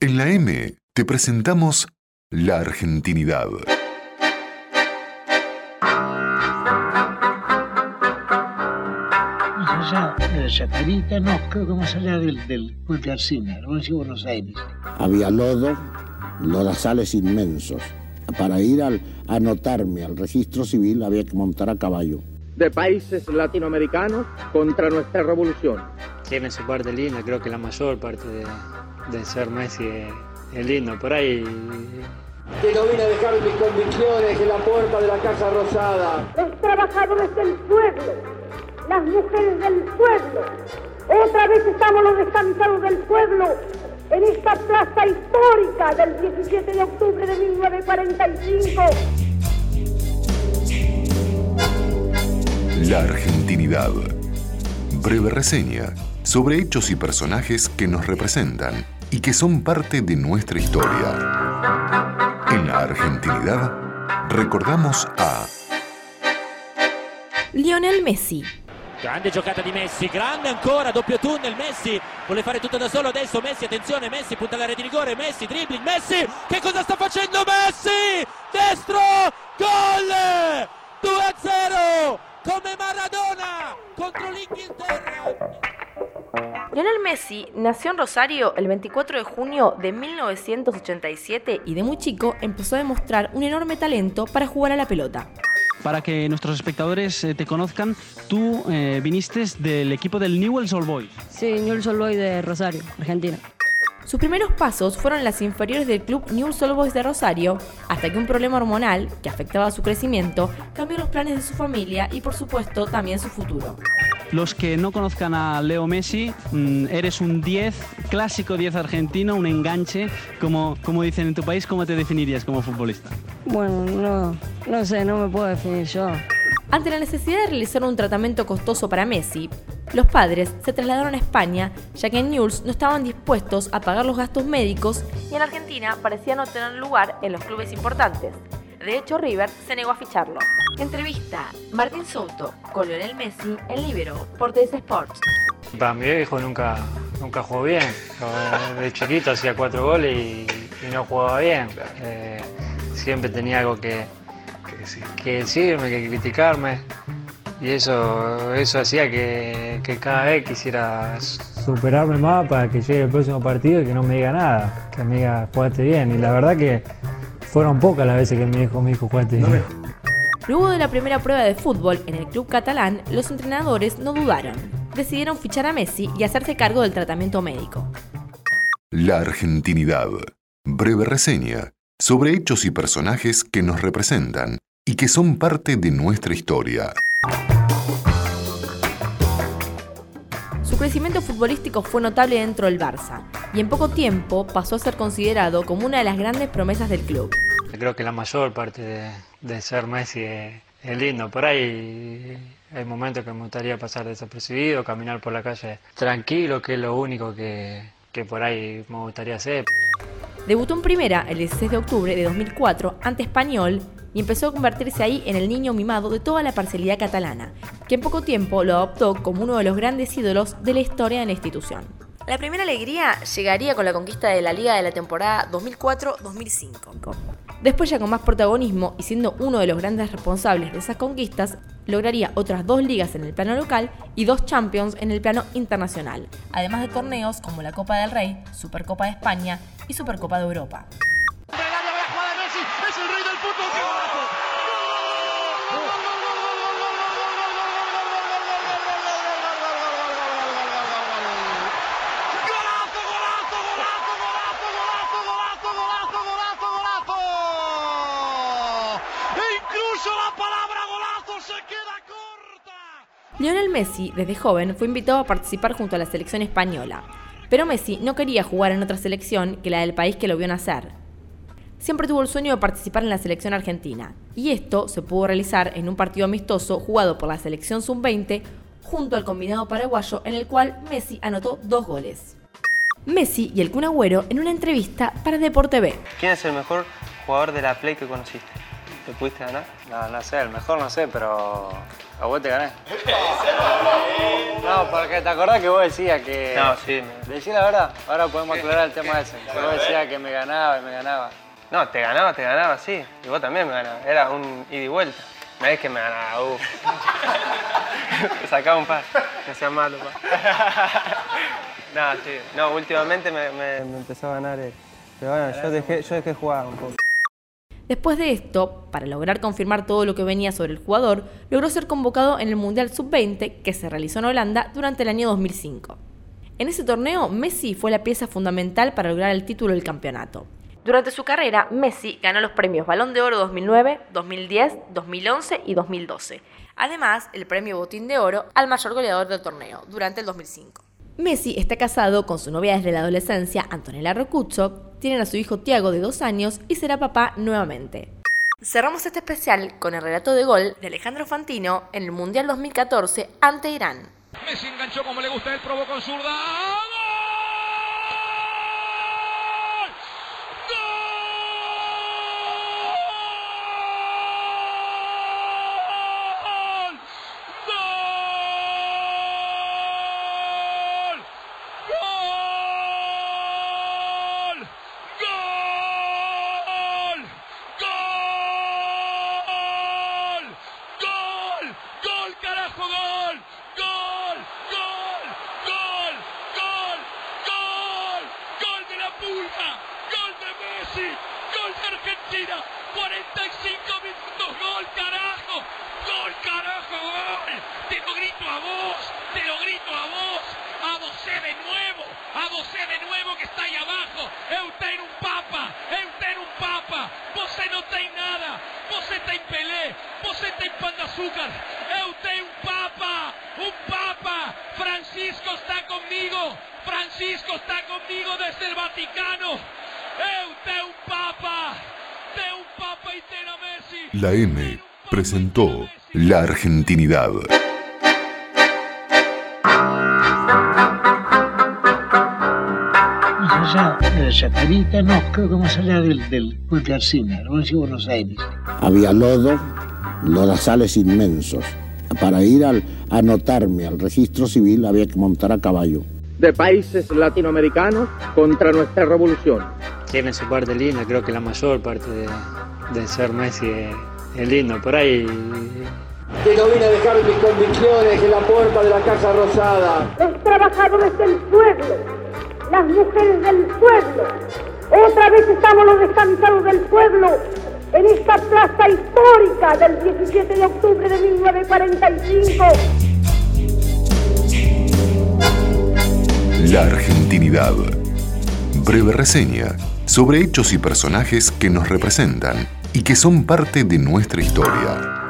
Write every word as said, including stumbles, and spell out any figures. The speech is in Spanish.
En la M te presentamos la argentinidad. Más allá de la Chacarita, no, creo que más allá del, del puente Alsina, la provincia de Buenos Aires. Había lodo, lodazales inmensos. Para ir al, a anotarme al registro civil había que montar a caballo. De países latinoamericanos contra nuestra revolución. Tiene su parte linda, creo que la mayor parte de, de ser Messi es, es lindo. Por ahí... Que no vine a dejar mis convicciones en la puerta de la Casa Rosada. Los trabajadores del pueblo, las mujeres del pueblo. Otra vez estamos los descansados del pueblo en esta plaza histórica del diecisiete de octubre de mil novecientos cuarenta y cinco. La argentinidad. Breve reseña sobre hechos y personajes que nos representan y que son parte de nuestra historia. En la argentinidad recordamos a Lionel Messi. Grande giocata di Messi, grande ancora, doppio tunnel, Messi vuole fare tutto da solo adesso, Messi, attenzione, Messi punta all'area di rigore, Messi, dribbling, Messi, che cosa sta facendo Messi? Destro, gol, due a zero, come Maradona, contro l'Inghilterra. Lionel Messi nació en Rosario el veinticuatro de junio de mil novecientos ochenta y siete y de muy chico empezó a demostrar un enorme talento para jugar a la pelota. Para que nuestros espectadores eh, te conozcan, tú eh, viniste del equipo del Newell's Old Boys. Sí, Newell's Old Boys de Rosario, Argentina. Sus primeros pasos fueron en las inferiores del club Newell's Old Boys de Rosario, hasta que un problema hormonal, que afectaba su crecimiento, cambió los planes de su familia y, por supuesto, también su futuro. Los que no conozcan a Leo Messi, mmm, eres un diez, clásico diez argentino, un enganche. Como, como dicen en tu país, ¿cómo te definirías como futbolista? Bueno, no, no sé, no me puedo definir yo. Ante la necesidad de realizar un tratamiento costoso para Messi, los padres se trasladaron a España, ya que en Newell's no estaban dispuestos a pagar los gastos médicos y en Argentina parecía no tener lugar en los clubes importantes. De hecho, River se negó a ficharlo. Entrevista Martín Souto con Lionel Messi en Libero por T S Sports. Para mi viejo nunca, nunca jugó bien. Yo, de chiquito hacía cuatro goles y, y no jugaba bien. Eh, siempre tenía algo que, que, que decirme, que criticarme. Y eso, eso hacía que, que cada vez quisiera superarme más para que llegue el próximo partido y que no me diga nada. Que me diga, jugaste bien. Y la verdad que fueron pocas las veces que me dijo, me dijo, jugaste bien. Luego de la primera prueba de fútbol en el club catalán, los entrenadores no dudaron. Decidieron fichar a Messi y hacerse cargo del tratamiento médico. La argentinidad. Breve reseña sobre hechos y personajes que nos representan y que son parte de nuestra historia. Su crecimiento futbolístico fue notable dentro del Barça y en poco tiempo pasó a ser considerado como una de las grandes promesas del club. Creo que la mayor parte de, de ser Messi es, es lindo. Por ahí hay momentos que me gustaría pasar desapercibido, caminar por la calle tranquilo, que es lo único que, que por ahí me gustaría hacer. Debutó en primera el dieciséis de octubre de dos mil cuatro ante Español y empezó a convertirse ahí en el niño mimado de toda la parcialidad catalana, que en poco tiempo lo adoptó como uno de los grandes ídolos de la historia de la institución. La primera alegría llegaría con la conquista de la Liga de la temporada dos mil cuatro dos mil cinco. Después, ya con más protagonismo y siendo uno de los grandes responsables de esas conquistas, lograría otras dos ligas en el plano local y dos Champions en el plano internacional, además de torneos como la Copa del Rey, Supercopa de España y Supercopa de Europa. Lionel Messi, desde joven, fue invitado a participar junto a la selección española, pero Messi no quería jugar en otra selección que la del país que lo vio nacer. Siempre tuvo el sueño de participar en la selección argentina, y esto se pudo realizar en un partido amistoso jugado por la selección sub veinte junto al combinado paraguayo, en el cual Messi anotó dos goles. Messi y el Kun Agüero en una entrevista para Deporte B. ¿Quién es el mejor jugador de la Play que conociste? ¿Te pudiste ganar? No, no sé, el mejor no sé, pero a vos te gané. No, porque te acordás que vos decías que... No, sí. Me... Decí la verdad, ahora podemos aclarar el tema ese. Que vos decías que me ganaba y me ganaba. No, te ganaba, te ganaba, sí. Y vos también me ganabas. Era un ida y vuelta. No es que me ganaba, uh. Me sacaba un par. Me hacía malo, pa. No, sí. No, últimamente me, me, me empezó a ganar él. Pero bueno, yo dejé, yo dejé jugar un poco. Después de esto, para lograr confirmar todo lo que venía sobre el jugador, logró ser convocado en el Mundial sub veinte que se realizó en Holanda durante el año dos mil cinco. En ese torneo, Messi fue la pieza fundamental para lograr el título del campeonato. Durante su carrera, Messi ganó los premios Balón de Oro dos mil nueve, dos mil diez, dos mil once y dos mil doce. Además, el premio Botín de Oro al mayor goleador del torneo durante el dos mil cinco. Messi está casado con su novia desde la adolescencia, Antonella Roccuzzo, tienen a su hijo Thiago de dos años y será papá nuevamente. Cerramos este especial con el relato de gol de Alejandro Fantino en el Mundial dos mil catorce ante Irán. Messi enganchó como le gusta, él probó con zurda. Argentina, cuarenta y cinco minutos, gol, carajo, gol, carajo, gol, te lo grito a vos, te lo grito a vos, a vos de nuevo, a vos de nuevo que está ahí abajo, eu tenho un papa, eu tenho un papa, você não tem nada, você tem Pelé, você tem Pão de Açúcar, eu tenho un papa, un papa, Francisco está conmigo, Francisco está conmigo desde el Vaticano, eu tenho un papa. La M presentó La Argentinidad. Más allá de la Chacarita, no, creo que más allá del, del puente Arcina, la provincia de Buenos Aires. Había lodo, lodazales inmensos. Para ir al, a anotarme al registro civil había que montar a caballo. De países latinoamericanos contra nuestra revolución. Tiene su parte linda, creo que la mayor parte de, de ser Messi es, es lindo. Por ahí... Que no vine a dejar mis convicciones en la puerta de la Casa Rosada. Los trabajadores del pueblo, las mujeres del pueblo. Otra vez estamos los descansados del pueblo en esta plaza histórica del diecisiete de octubre de mil novecientos cuarenta y cinco. La Argentinidad. Breve reseña sobre hechos y personajes que nos representan y que son parte de nuestra historia.